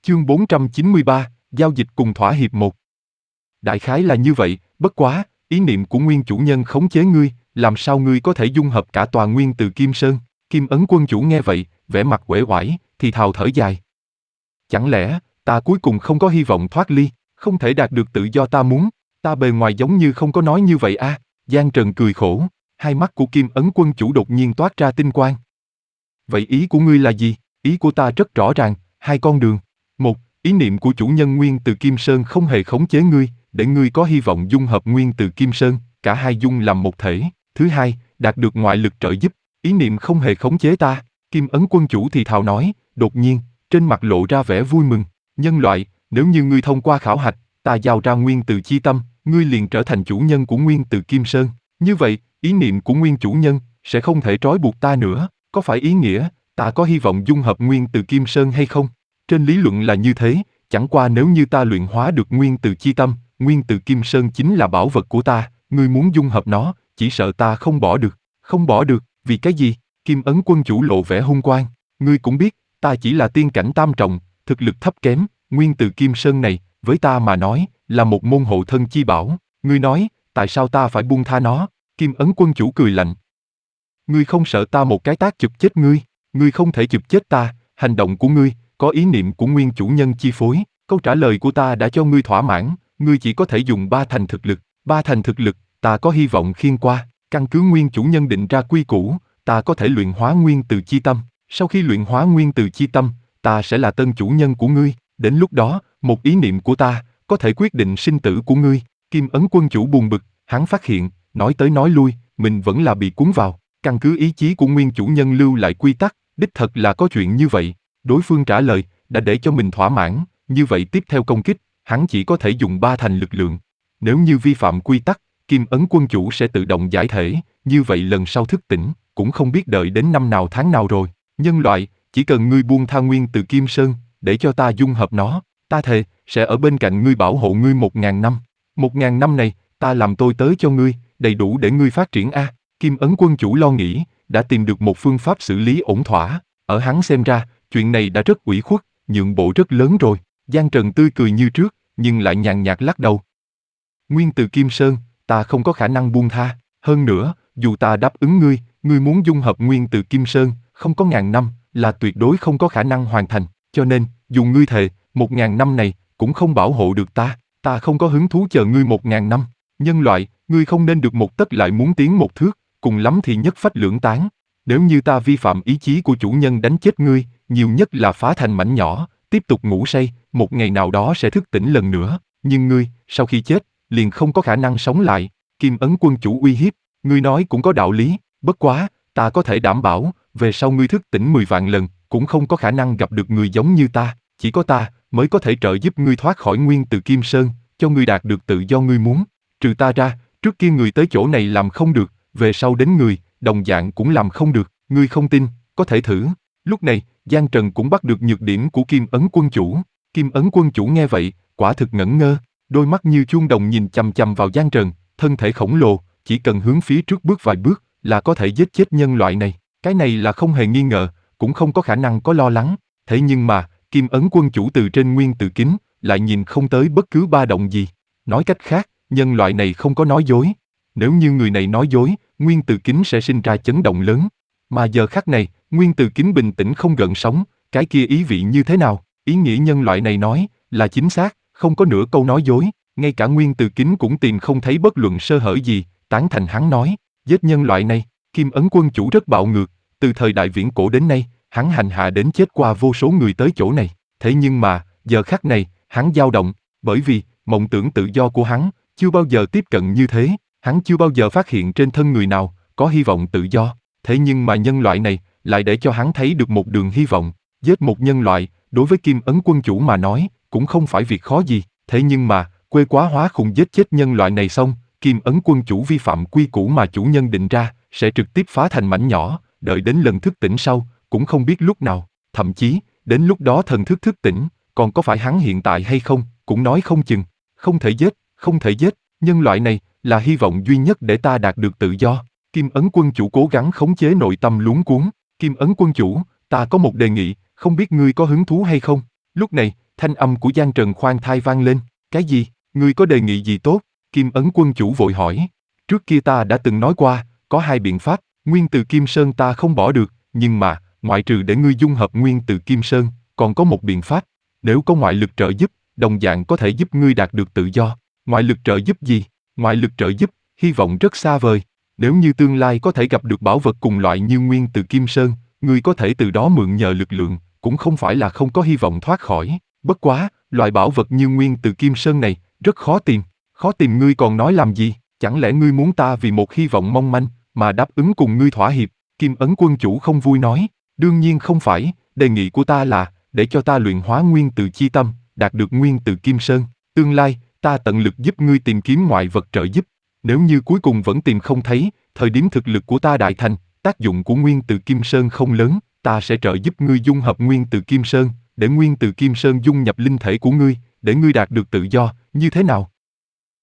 Chương 493, Giao dịch cùng thỏa hiệp 1. Đại khái là như vậy, bất quá, ý niệm của nguyên chủ nhân khống chế ngươi, làm sao ngươi có thể dung hợp cả tòa nguyên từ Kim Sơn? Kim Ấn Quân chủ nghe vậy, vẻ mặt uể oải, thì thào thở dài. Chẳng lẽ, ta cuối cùng không có hy vọng thoát ly, không thể đạt được tự do ta muốn, ta bề ngoài giống như không có nói như vậy a. Giang Trần cười khổ, hai mắt của Kim Ấn Quân chủ đột nhiên toát ra tinh quang. Vậy ý của ngươi là gì? Ý của ta rất rõ ràng, hai con đường. Một, ý niệm của chủ nhân nguyên từ Kim Sơn không hề khống chế ngươi, để ngươi có hy vọng dung hợp nguyên từ Kim Sơn, cả hai dung làm một thể. Thứ hai, đạt được ngoại lực trợ giúp, ý niệm không hề khống chế ta. Kim Ấn Quân chủ thì thào nói, đột nhiên, trên mặt lộ ra vẻ vui mừng. Nhân loại, nếu như ngươi thông qua khảo hạch, ta giao ra nguyên từ chi tâm, ngươi liền trở thành chủ nhân của nguyên từ Kim Sơn. Như vậy, ý niệm của nguyên chủ nhân sẽ không thể trói buộc ta nữa. Có phải ý nghĩa ta có hy vọng dung hợp nguyên từ Kim Sơn hay không? Trên lý luận là như thế, chẳng qua nếu như ta luyện hóa được nguyên từ chi tâm, nguyên từ Kim Sơn chính là bảo vật của ta, ngươi muốn dung hợp nó, chỉ sợ ta không bỏ được. Không bỏ được, vì cái gì? Kim Ấn Quân chủ lộ vẻ hung quang. Ngươi cũng biết, ta chỉ là tiên cảnh tam trọng, thực lực thấp kém, nguyên từ Kim Sơn này, với ta mà nói, là một môn hộ thân chi bảo. Ngươi nói, tại sao ta phải buông tha nó? Kim Ấn Quân chủ cười lạnh. Ngươi không sợ ta một cái tát chụp chết ngươi? Ngươi không thể chụp chết ta, hành động của ngươi, có ý niệm của nguyên chủ nhân chi phối. Câu trả lời của ta đã cho ngươi thỏa mãn, ngươi chỉ có thể dùng 3 thành thực lực. 3 thành thực lực, ta có hy vọng khiên qua. Căn cứ nguyên chủ nhân định ra quy củ, ta có thể luyện hóa nguyên từ chi tâm. Sau khi luyện hóa nguyên từ chi tâm, ta sẽ là tân chủ nhân của ngươi. Đến lúc đó, một ý niệm của ta có thể quyết định sinh tử của ngươi. Kim Ấn Quân chủ buồn bực, hắn phát hiện, nói tới nói lui, mình vẫn là bị cuốn vào. Căn cứ ý chí của nguyên chủ nhân lưu lại quy tắc, đích thật là có chuyện như vậy. Đối phương trả lời, đã để cho mình thỏa mãn, như vậy tiếp theo công kích, hắn chỉ có thể dùng 3 thành lực lượng. Nếu như vi phạm quy tắc, Kim Ấn Quân chủ sẽ tự động giải thể, như vậy lần sau thức tỉnh, cũng không biết đợi đến năm nào tháng nào rồi. Nhân loại, chỉ cần ngươi buông tha nguyên từ Kim Sơn, để cho ta dung hợp nó, ta thề, sẽ ở bên cạnh ngươi bảo hộ ngươi 1000 năm. 1000 năm này, ta làm tôi tới cho ngươi, đầy đủ để ngươi phát triển a. Kim Ấn Quân chủ lo nghĩ, đã tìm được một phương pháp xử lý ổn thỏa. Ở hắn xem ra, chuyện này đã rất ủy khuất, nhượng bộ rất lớn rồi. Giang Trần tươi cười như trước, nhưng lại nhàn nhạt lắc đầu. Nguyên từ Kim Sơn, ta không có khả năng buông tha. Hơn nữa, dù ta đáp ứng ngươi, ngươi muốn dung hợp nguyên từ Kim Sơn, không có 1000 năm, là tuyệt đối không có khả năng hoàn thành. Cho nên, dù ngươi thề, 1000 năm này, cũng không bảo hộ được ta. Ta không có hứng thú chờ ngươi 1000 năm. Nhân loại, ngươi không nên được một tấc lại muốn tiến một thước, cùng lắm thì nhất phách lưỡng tán. Nếu như ta vi phạm ý chí của chủ nhân đánh chết ngươi, nhiều nhất là phá thành mảnh nhỏ, tiếp tục ngủ say, một ngày nào đó sẽ thức tỉnh lần nữa. Nhưng ngươi, sau khi chết, liền không có khả năng sống lại. Kim Ấn Quân chủ uy hiếp, ngươi nói cũng có đạo lý, bất quá, ta có thể đảm bảo, về sau ngươi thức tỉnh 10 vạn lần, cũng không có khả năng gặp được người giống như ta, chỉ có ta mới có thể trợ giúp ngươi thoát khỏi nguyên từ Kim Sơn, cho ngươi đạt được tự do ngươi muốn. Trừ ta ra, trước kia người tới chỗ này làm không được, về sau đến người, đồng dạng cũng làm không được, ngươi không tin, có thể thử. Lúc này, Giang Trần cũng bắt được nhược điểm của Kim Ấn Quân chủ. Kim Ấn Quân chủ nghe vậy, quả thực ngẩn ngơ, đôi mắt như chuông đồng nhìn chằm chằm vào Giang Trần, thân thể khổng lồ, chỉ cần hướng phía trước bước vài bước, là có thể giết chết nhân loại này. Cái này là không hề nghi ngờ, cũng không có khả năng có lo lắng. Thế nhưng mà, Kim Ấn Quân chủ từ trên nguyên từ kính, lại nhìn không tới bất cứ ba động gì. Nói cách khác, nhân loại này không có nói dối. Nếu như người này nói dối, nguyên từ kính sẽ sinh ra chấn động lớn. Mà giờ khắc này, nguyên từ kính bình tĩnh không gợn sóng, cái kia ý vị như thế nào? Ý nghĩa nhân loại này nói, là chính xác, không có nửa câu nói dối. Ngay cả nguyên từ kính cũng tìm không thấy bất luận sơ hở gì, tán thành hắn nói, giết nhân loại này. Kim Ấn Quân chủ rất bạo ngược, từ thời đại viễn cổ đến nay, hắn hành hạ đến chết qua vô số người tới chỗ này. Thế nhưng mà, giờ khắc này, hắn dao động, bởi vì, mộng tưởng tự do của hắn, chưa bao giờ tiếp cận như thế, hắn chưa bao giờ phát hiện trên thân người nào, có hy vọng tự do. Thế nhưng mà nhân loại này, lại để cho hắn thấy được một đường hy vọng. Giết một nhân loại, đối với Kim Ấn Quân chủ mà nói, cũng không phải việc khó gì. Thế nhưng mà, quê quá hóa khùng giết chết nhân loại này xong, Kim Ấn Quân chủ vi phạm quy củ mà chủ nhân định ra, sẽ trực tiếp phá thành mảnh nhỏ, đợi đến lần thức tỉnh sau, cũng không biết lúc nào, thậm chí, đến lúc đó thần thức thức tỉnh, còn có phải hắn hiện tại hay không, cũng nói không chừng. Không thể giết, không thể giết, nhân loại này, là hy vọng duy nhất để ta đạt được tự do. Kim Ấn Quân chủ cố gắng khống chế nội tâm luống cuống. Kim Ấn Quân chủ, ta có một đề nghị, không biết ngươi có hứng thú hay không? Lúc này, Thanh âm của Giang Trần khoan thai vang lên. Cái gì? Ngươi có đề nghị gì tốt? Kim Ấn Quân chủ vội hỏi. Trước kia ta đã từng nói qua, có hai biện pháp, nguyên từ Kim Sơn ta không bỏ được, nhưng mà, ngoại trừ để ngươi dung hợp nguyên từ Kim Sơn, còn có một biện pháp. Nếu có ngoại lực trợ giúp, đồng dạng có thể giúp ngươi đạt được tự do. Ngoại lực trợ giúp gì? Ngoại lực trợ giúp, hy vọng rất xa vời. Nếu như tương lai có thể gặp được bảo vật cùng loại như nguyên từ Kim Sơn, ngươi có thể từ đó mượn nhờ lực lượng, cũng không phải là không có hy vọng thoát khỏi. Bất quá, loại bảo vật như nguyên từ Kim Sơn này, rất khó tìm. Khó tìm ngươi còn nói làm gì? Chẳng lẽ ngươi muốn ta vì một hy vọng mong manh, mà đáp ứng cùng ngươi thỏa hiệp? Kim Ấn Quân chủ không vui nói. Đương nhiên không phải, đề nghị của ta là, để cho ta luyện hóa nguyên từ chi tâm, đạt được nguyên từ Kim Sơn. Tương lai, ta tận lực giúp ngươi tìm kiếm ngoại vật trợ giúp. Nếu như cuối cùng vẫn tìm không thấy, thời điểm thực lực của ta đại thành, tác dụng của nguyên từ Kim Sơn không lớn, ta sẽ trợ giúp ngươi dung hợp nguyên từ Kim Sơn, để nguyên từ Kim Sơn dung nhập linh thể của ngươi, để ngươi đạt được tự do, như thế nào?